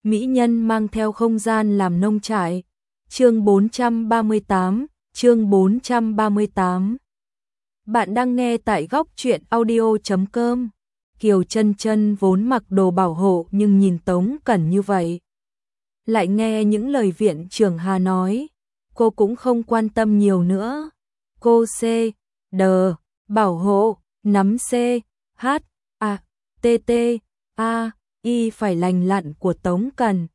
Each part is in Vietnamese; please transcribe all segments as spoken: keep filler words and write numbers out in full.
mỹ nhân mang theo không gian làm nông trại. Chương bốn trăm ba mươi tám, chương bốn trăm ba mươi tám. Bạn đang nghe tại góc truyện audio chấm com. Kiều Chân Chân vốn mặc đồ bảo hộ nhưng nhìn Tống Cẩn như vậy, lại nghe những lời viện trưởng Hà nói, cô cũng không quan tâm nhiều nữa. Cô C, D, bảo hộ, nắm C, H, A, T T, A, Y phải lành lặn của Tống Cẩn.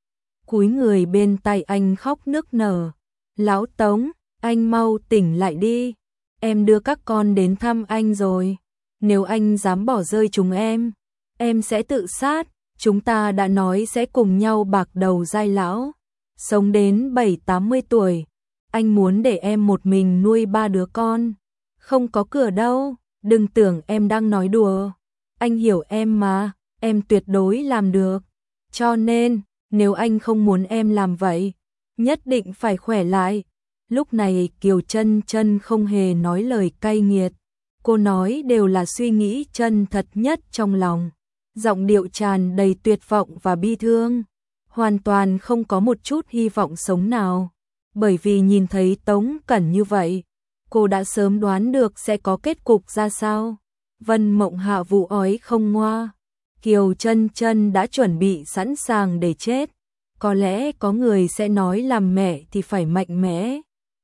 Cúi người bên tay anh khóc nức nở. Lão Tống, anh mau tỉnh lại đi. Em đưa các con đến thăm anh rồi. Nếu anh dám bỏ rơi chúng em, em sẽ tự sát. Chúng ta đã nói sẽ cùng nhau bạc đầu giai lão, sống đến bảy tám mươi tuổi. Anh muốn để em một mình nuôi ba đứa con. Không có cửa đâu, đừng tưởng em đang nói đùa. Anh hiểu em mà, em tuyệt đối làm được. Cho nên, nếu anh không muốn em làm vậy, nhất định phải khỏe lại. Lúc này Kiều Chân Chân không hề nói lời cay nghiệt. Cô nói đều là suy nghĩ chân thật nhất trong lòng. Giọng điệu tràn đầy tuyệt vọng và bi thương. Hoàn toàn không có một chút hy vọng sống nào. Bởi vì nhìn thấy Tống Cẩn như vậy, cô đã sớm đoán được sẽ có kết cục ra sao. Vân Mộng Hạ vụ ói không ngoa. Kiều Chân Chân đã chuẩn bị sẵn sàng để chết. Có lẽ có người sẽ nói làm mẹ thì phải mạnh mẽ.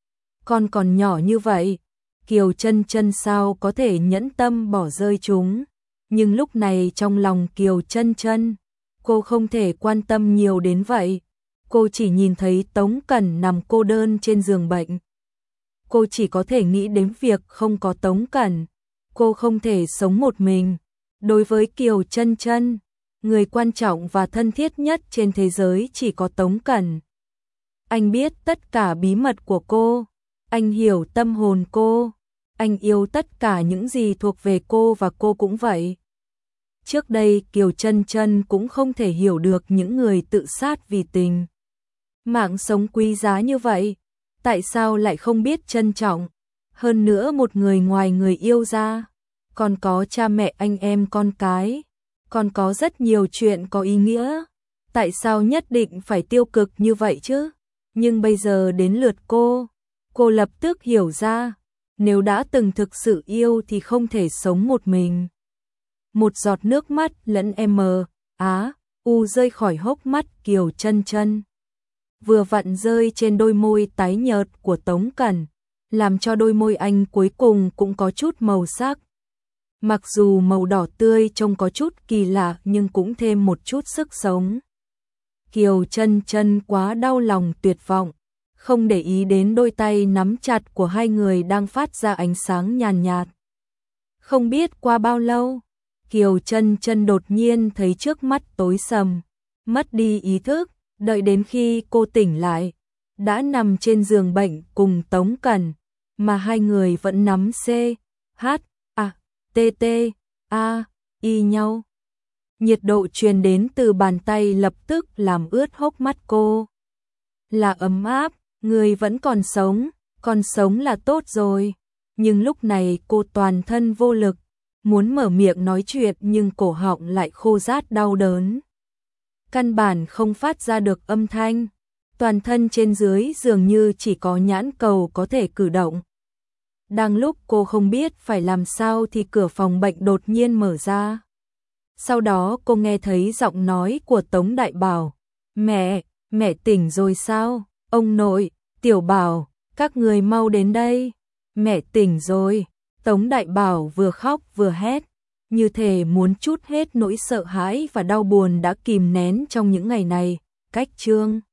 Con còn nhỏ như vậy, Kiều Chân Chân sao có thể nhẫn tâm bỏ rơi chúng. Nhưng lúc này trong lòng Kiều Chân Chân, cô không thể quan tâm nhiều đến vậy. Cô chỉ nhìn thấy Tống Cẩn nằm cô đơn trên giường bệnh. Cô chỉ có thể nghĩ đến việc không có Tống Cẩn, cô không thể sống một mình. Đối với Kiều Chân Chân, người quan trọng và thân thiết nhất trên thế giới chỉ có Tống Cẩn. Anh biết tất cả bí mật của cô, anh hiểu tâm hồn cô, anh yêu tất cả những gì thuộc về cô và cô cũng vậy. Trước đây Kiều Chân Chân cũng không thể hiểu được những người tự sát vì tình. Mạng sống quý giá như vậy, tại sao lại không biết trân trọng? Hơn nữa một người ngoài người yêu ra, còn có cha mẹ anh em con cái, còn có rất nhiều chuyện có ý nghĩa. Tại sao nhất định phải tiêu cực như vậy chứ? Nhưng bây giờ đến lượt cô, cô lập tức hiểu ra, nếu đã từng thực sự yêu thì không thể sống một mình. Một giọt nước mắt lẫn M, Á, U rơi khỏi hốc mắt Kiều Chân Chân. Vừa vặn rơi trên đôi môi tái nhợt của Tống Cẩn, làm cho đôi môi anh cuối cùng cũng có chút màu sắc. Mặc dù màu đỏ tươi trông có chút kỳ lạ nhưng cũng thêm một chút sức sống. Kiều Chân Chân quá đau lòng tuyệt vọng, không để ý đến đôi tay nắm chặt của hai người đang phát ra ánh sáng nhàn nhạt. Không biết qua bao lâu, Kiều Chân Chân đột nhiên thấy trước mắt tối sầm, mất đi ý thức, đợi đến khi cô tỉnh lại, đã nằm trên giường bệnh cùng Tống Cẩn, mà hai người vẫn nắm C, H, A, T T, A, Y nhau. Nhiệt độ truyền đến từ bàn tay lập tức làm ướt hốc mắt cô. Là ấm áp, người vẫn còn sống, còn sống là tốt rồi. Nhưng lúc này cô toàn thân vô lực, muốn mở miệng nói chuyện nhưng cổ họng lại khô rát đau đớn. Căn bản không phát ra được âm thanh, toàn thân trên dưới dường như chỉ có nhãn cầu có thể cử động. Đang lúc cô không biết phải làm sao thì cửa phòng bệnh đột nhiên mở ra. Sau đó cô nghe thấy giọng nói của Tống Đại Bảo. Mẹ, mẹ tỉnh rồi sao? Ông nội, Tiểu Bảo, các người mau đến đây. Mẹ tỉnh rồi. Tống Đại Bảo vừa khóc vừa hét, như thể muốn trút hết nỗi sợ hãi và đau buồn đã kìm nén trong những ngày này. Cách chương